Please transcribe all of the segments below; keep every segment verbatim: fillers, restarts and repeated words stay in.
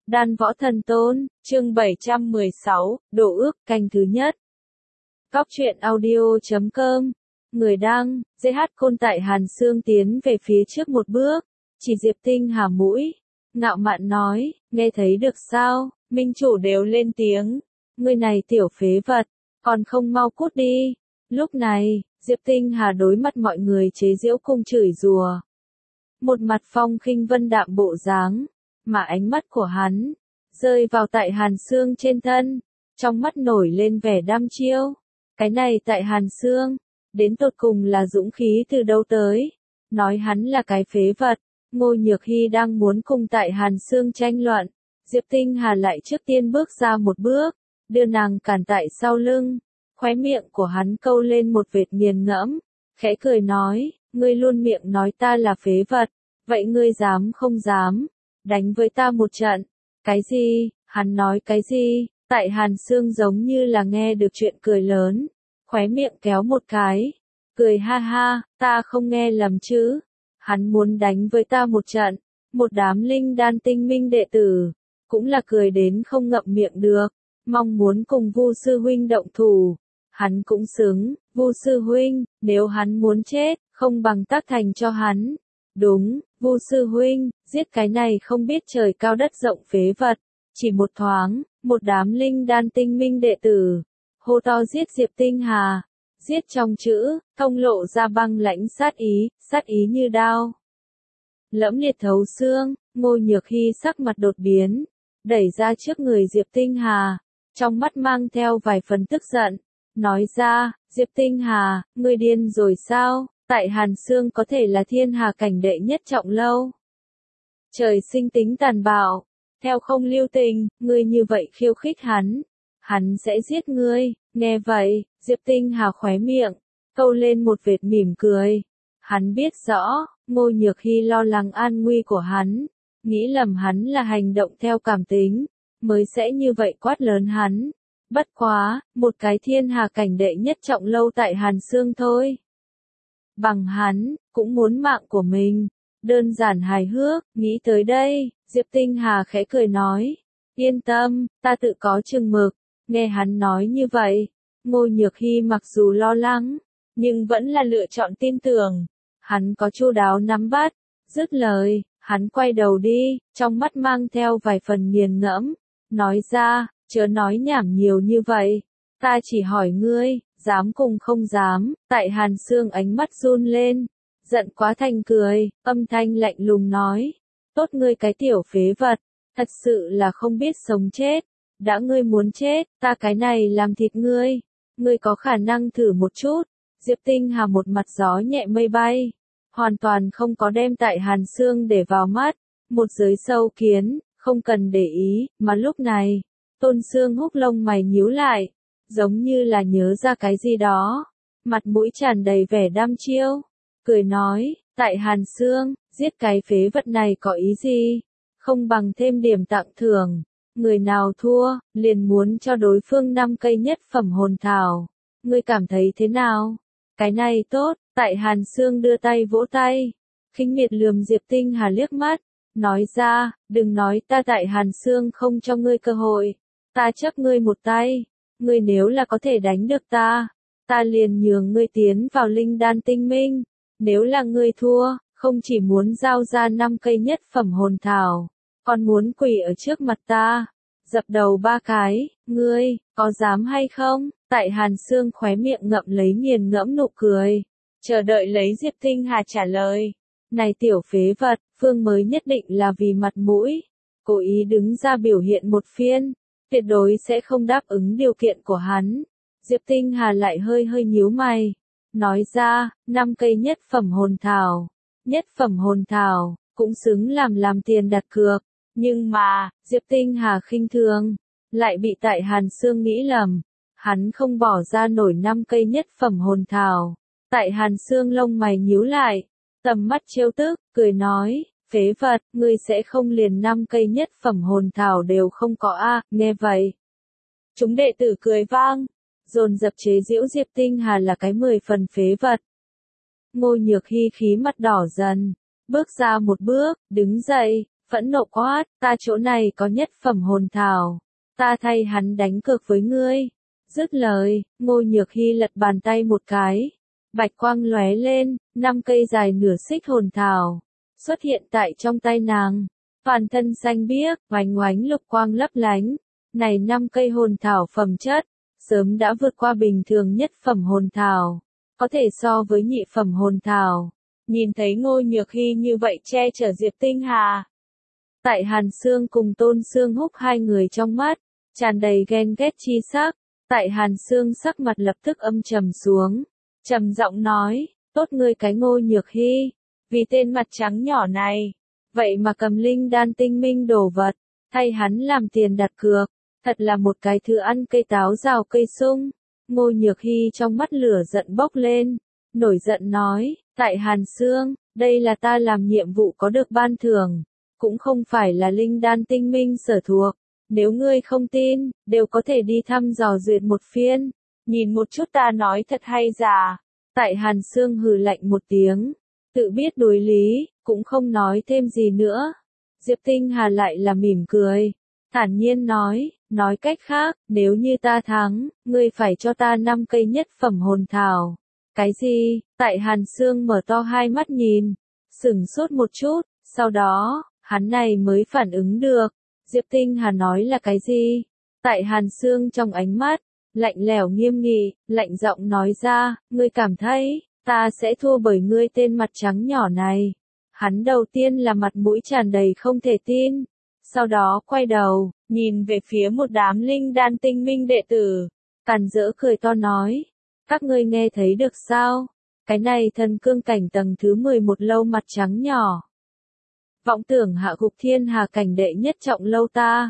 Đan Võ Thần Tôn, chương bảy trăm mười sáu, Độ ước, canh thứ nhất. Cóc truyện audio chấm com, người đăng, giê hát Côn. Tại Hàn Sương tiến về phía trước một bước, chỉ Diệp Tinh Hà mũi, ngạo mạn nói, nghe thấy được sao, minh chủ đều lên tiếng, ngươi này tiểu phế vật, còn không mau cút đi. Lúc này, Diệp Tinh Hà đối mặt mọi người chế giễu cùng chửi rủa, một mặt phong khinh vân đạm bộ dáng, mà ánh mắt của hắn rơi vào tại Hàn Sương trên thân, trong mắt nổi lên vẻ đăm chiêu. Cái này tại Hàn Sương, đến tột cùng là dũng khí từ đâu tới, nói hắn là cái phế vật. Ngô Nhược Hy đang muốn cùng tại Hàn Sương tranh luận, Diệp Tinh Hà lại trước tiên bước ra một bước, đưa nàng cản tại sau lưng, khóe miệng của hắn câu lên một vệt nghiền ngẫm, khẽ cười nói, ngươi luôn miệng nói ta là phế vật, vậy ngươi dám không dám đánh với ta một trận? Cái gì? Hắn nói cái gì? Tại Hàn Sương giống như là nghe được chuyện cười lớn, khóe miệng kéo một cái, cười ha ha, ta không nghe lầm chứ? Hắn muốn đánh với ta một trận, một đám linh đan tinh minh đệ tử, cũng là cười đến không ngậm miệng được, mong muốn cùng Vu sư huynh động thủ. Hắn cũng xứng, Vu sư huynh, nếu hắn muốn chết, không bằng tác thành cho hắn. Đúng, Vu sư huynh, giết cái này không biết trời cao đất rộng phế vật. Chỉ một thoáng, một đám linh đan tinh minh đệ tử hô to giết Diệp Tinh Hà. Giết trong chữ, thông lộ ra băng lãnh sát ý, sát ý như đao lẫm liệt thấu xương. Ngô Nhược Hy sắc mặt đột biến, đẩy ra trước người Diệp Tinh Hà, trong mắt mang theo vài phần tức giận, nói ra, Diệp Tinh Hà, ngươi điên rồi sao? Tại Hàn Sương có thể là thiên hà cảnh đệ nhất trọng lâu. Trời sinh tính tàn bạo, theo không lưu tình, ngươi như vậy khiêu khích hắn, hắn sẽ giết ngươi. Nghe vậy, Diệp Tinh Hà khóe miệng câu lên một vệt mỉm cười. Hắn biết rõ, Ngô Nhược Hy lo lắng an nguy của hắn, nghĩ lầm hắn là hành động theo cảm tính, mới sẽ như vậy quát lớn hắn. Bất quá, một cái thiên hà cảnh đệ nhất trọng lâu tại Hàn Sương thôi, bằng hắn, cũng muốn mạng của mình. Đơn giản hài hước, nghĩ tới đây, Diệp Tinh Hà khẽ cười nói, yên tâm, ta tự có chừng mực. Nghe hắn nói như vậy, Ngô Nhược Hy mặc dù lo lắng, nhưng vẫn là lựa chọn tin tưởng, hắn có chu đáo nắm bắt. Dứt lời, hắn quay đầu đi, trong mắt mang theo vài phần nghiền ngẫm, nói ra, chớ nói nhảm nhiều như vậy, ta chỉ hỏi ngươi, dám cùng không dám? Tại Hàn Sương ánh mắt run lên, giận quá thành cười, âm thanh lạnh lùng nói, tốt ngươi cái tiểu phế vật, thật sự là không biết sống chết. Đã ngươi muốn chết, ta cái này làm thịt ngươi, ngươi có khả năng thử một chút. Diệp Tinh Hà một mặt gió nhẹ mây bay, hoàn toàn không có đem tại Hàn Sương để vào mắt, một giới sâu kiến, không cần để ý. Mà lúc này, Tôn Sương Húc lông mày nhíu lại, giống như là nhớ ra cái gì đó, mặt mũi tràn đầy vẻ đăm chiêu, cười nói, tại Hàn Sương, giết cái phế vật này có ý gì? Không bằng thêm điểm tặng thưởng, người nào thua, liền muốn cho đối phương năm cây nhất phẩm hồn thảo. Ngươi cảm thấy thế nào? Cái này tốt. Tại Hàn Sương đưa tay vỗ tay, khinh miệt lườm Diệp Tinh Hà liếc mắt, nói ra, đừng nói ta tại Hàn Sương không cho ngươi cơ hội, ta chấp ngươi một tay, ngươi nếu là có thể đánh được ta, ta liền nhường ngươi tiến vào linh đan tinh minh, nếu là ngươi thua, không chỉ muốn giao ra năm cây nhất phẩm hồn thảo, còn muốn quỳ ở trước mặt ta, dập đầu ba cái. Ngươi, có dám hay không? Tại Hàn Sương khóe miệng ngậm lấy nghiền ngẫm nụ cười, chờ đợi lấy Diệp Tinh Hà trả lời. Này tiểu phế vật, Phương mới nhất định là vì mặt mũi, cố ý đứng ra biểu hiện một phiên, tuyệt đối sẽ không đáp ứng điều kiện của hắn. Diệp Tinh Hà lại hơi hơi nhíu mày, nói ra, năm cây nhất phẩm hồn thảo, nhất phẩm hồn thảo, cũng xứng làm làm tiền đặt cược. Nhưng mà, Diệp Tinh Hà khinh thường, lại bị tại Hàn Sương nghĩ lầm, hắn không bỏ ra nổi năm cây nhất phẩm hồn thảo. Tại Hàn Sương lông mày nhíu lại, tầm mắt trêu tức, cười nói, phế vật, ngươi sẽ không liền năm cây nhất phẩm hồn thảo đều không có a? À? Nghe vậy, chúng đệ tử cười vang, dồn dập chế giễu Diệp Tinh Hà là cái mười phần phế vật. Ngô Nhược Hy khí mặt đỏ dần, bước ra một bước, đứng dậy, phẫn nộ quát, ta chỗ này có nhất phẩm hồn thảo, ta thay hắn đánh cược với ngươi. Dứt lời, Ngô Nhược Hy lật bàn tay một cái, bạch quang lóe lên, năm cây dài nửa xích hồn thảo xuất hiện tại trong tay nàng. Toàn thân xanh biếc, oánh oánh lục quang lấp lánh. Này năm cây hồn thảo phẩm chất, sớm đã vượt qua bình thường nhất phẩm hồn thảo, có thể so với nhị phẩm hồn thảo. Nhìn thấy Ngô Nhược Hy như vậy che chở Diệp Tinh Hà, tại Hàn Sương cùng Tôn Sương Húc hai người trong mắt tràn đầy ghen ghét chi sắc. Tại Hàn Sương sắc mặt lập tức âm trầm xuống, trầm giọng nói, tốt ngươi cái Ngô Nhược Hy, vì tên mặt trắng nhỏ này, vậy mà cầm linh đan tinh minh đồ vật, thay hắn làm tiền đặt cược, thật là một cái thứ ăn cây táo rào cây sung. Ngô Nhược Hy trong mắt lửa giận bốc lên, nổi giận nói, tại Hàn Sương, đây là ta làm nhiệm vụ có được ban thưởng, cũng không phải là linh đan tinh minh sở thuộc. Nếu ngươi không tin, đều có thể đi thăm dò duyệt một phiên, nhìn một chút ta nói thật hay giả. Tại Hàn Sương hừ lạnh một tiếng, tự biết đối lý, cũng không nói thêm gì nữa. Diệp Tinh Hà lại là mỉm cười, thản nhiên nói, nói cách khác, nếu như ta thắng, ngươi phải cho ta năm cây nhất phẩm hồn thảo. Cái gì? Tại Hàn Sương mở to hai mắt nhìn, sửng sốt một chút, sau đó, hắn này mới phản ứng được. Diệp Tinh Hà nói là cái gì? Tại Hàn Sương trong ánh mắt, lạnh lẽo nghiêm nghị, lạnh giọng nói ra, ngươi cảm thấy, ta sẽ thua bởi ngươi tên mặt trắng nhỏ này. Hắn đầu tiên là mặt mũi tràn đầy không thể tin, sau đó quay đầu, nhìn về phía một đám linh đan tinh minh đệ tử, càn rỡ cười to nói, các ngươi nghe thấy được sao? Cái này thần cương cảnh tầng thứ mười một lâu mặt trắng nhỏ. Vọng tưởng hạ gục thiên hà cảnh đệ nhất trọng lâu ta.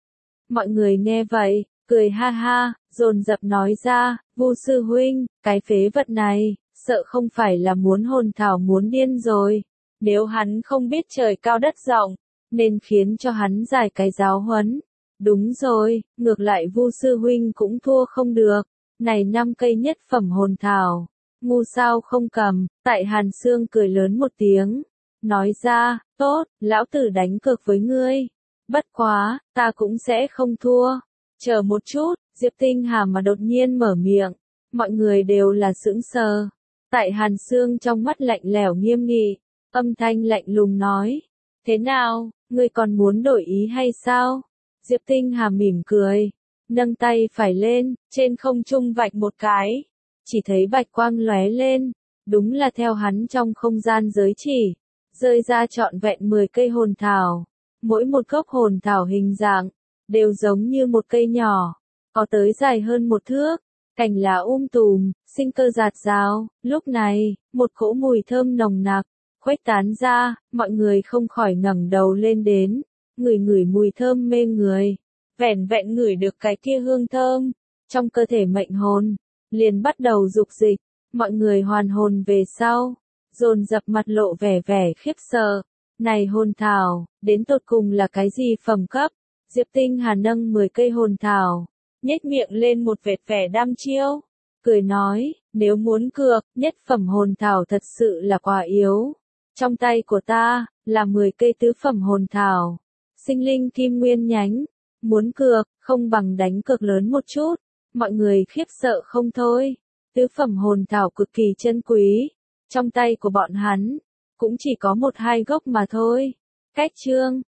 Mọi người nghe vậy, cười ha ha, dồn dập nói ra, Vu sư huynh, cái phế vật này, sợ không phải là muốn hồn thảo muốn điên rồi. Nếu hắn không biết trời cao đất rộng, nên khiến cho hắn giải cái giáo huấn. Đúng rồi, ngược lại Vu sư huynh cũng thua không được. Này năm cây nhất phẩm hồn thảo, ngu sao không cầm. Tại Hàn Sương cười lớn một tiếng, nói ra, tốt, lão tử đánh cược với ngươi. Bất quá, ta cũng sẽ không thua. Chờ một chút, Diệp Tinh Hà mà đột nhiên mở miệng, mọi người đều là sững sờ. Tại Hàn Sương trong mắt lạnh lẽo nghiêm nghị, âm thanh lạnh lùng nói, thế nào, ngươi còn muốn đổi ý hay sao? Diệp Tinh Hà mỉm cười, nâng tay phải lên, trên không trung vạch một cái, chỉ thấy bạch quang lóe lên, đúng là theo hắn trong không gian giới chỉ, rơi ra trọn vẹn mười cây hồn thảo, mỗi một gốc hồn thảo hình dạng, đều giống như một cây nhỏ, có tới dài hơn một thước, cành lá um tùm, sinh cơ rạt rào. Lúc này, một cỗ mùi thơm nồng nặc khuếch tán ra, mọi người không khỏi ngẩng đầu lên đến, ngửi ngửi mùi thơm mê người, vẻn vẹn ngửi được cái kia hương thơm, trong cơ thể mệnh hồn liền bắt đầu dục dịch, mọi người hoàn hồn về sau, dồn dập mặt lộ vẻ vẻ khiếp sợ. Này hồn thảo, đến tột cùng là cái gì phẩm cấp? Diệp Tinh Hà nâng mười cây hồn thảo, nhếch miệng lên một vệt vẻ đăm chiêu, cười nói, nếu muốn cược, nhất phẩm hồn thảo thật sự là quá yếu. Trong tay của ta, là mười cây tứ phẩm hồn thảo, sinh linh kim nguyên nhánh, muốn cược, không bằng đánh cược lớn một chút. Mọi người khiếp sợ không thôi, tứ phẩm hồn thảo cực kỳ chân quý, trong tay của bọn hắn, cũng chỉ có một hai gốc mà thôi. Cách chương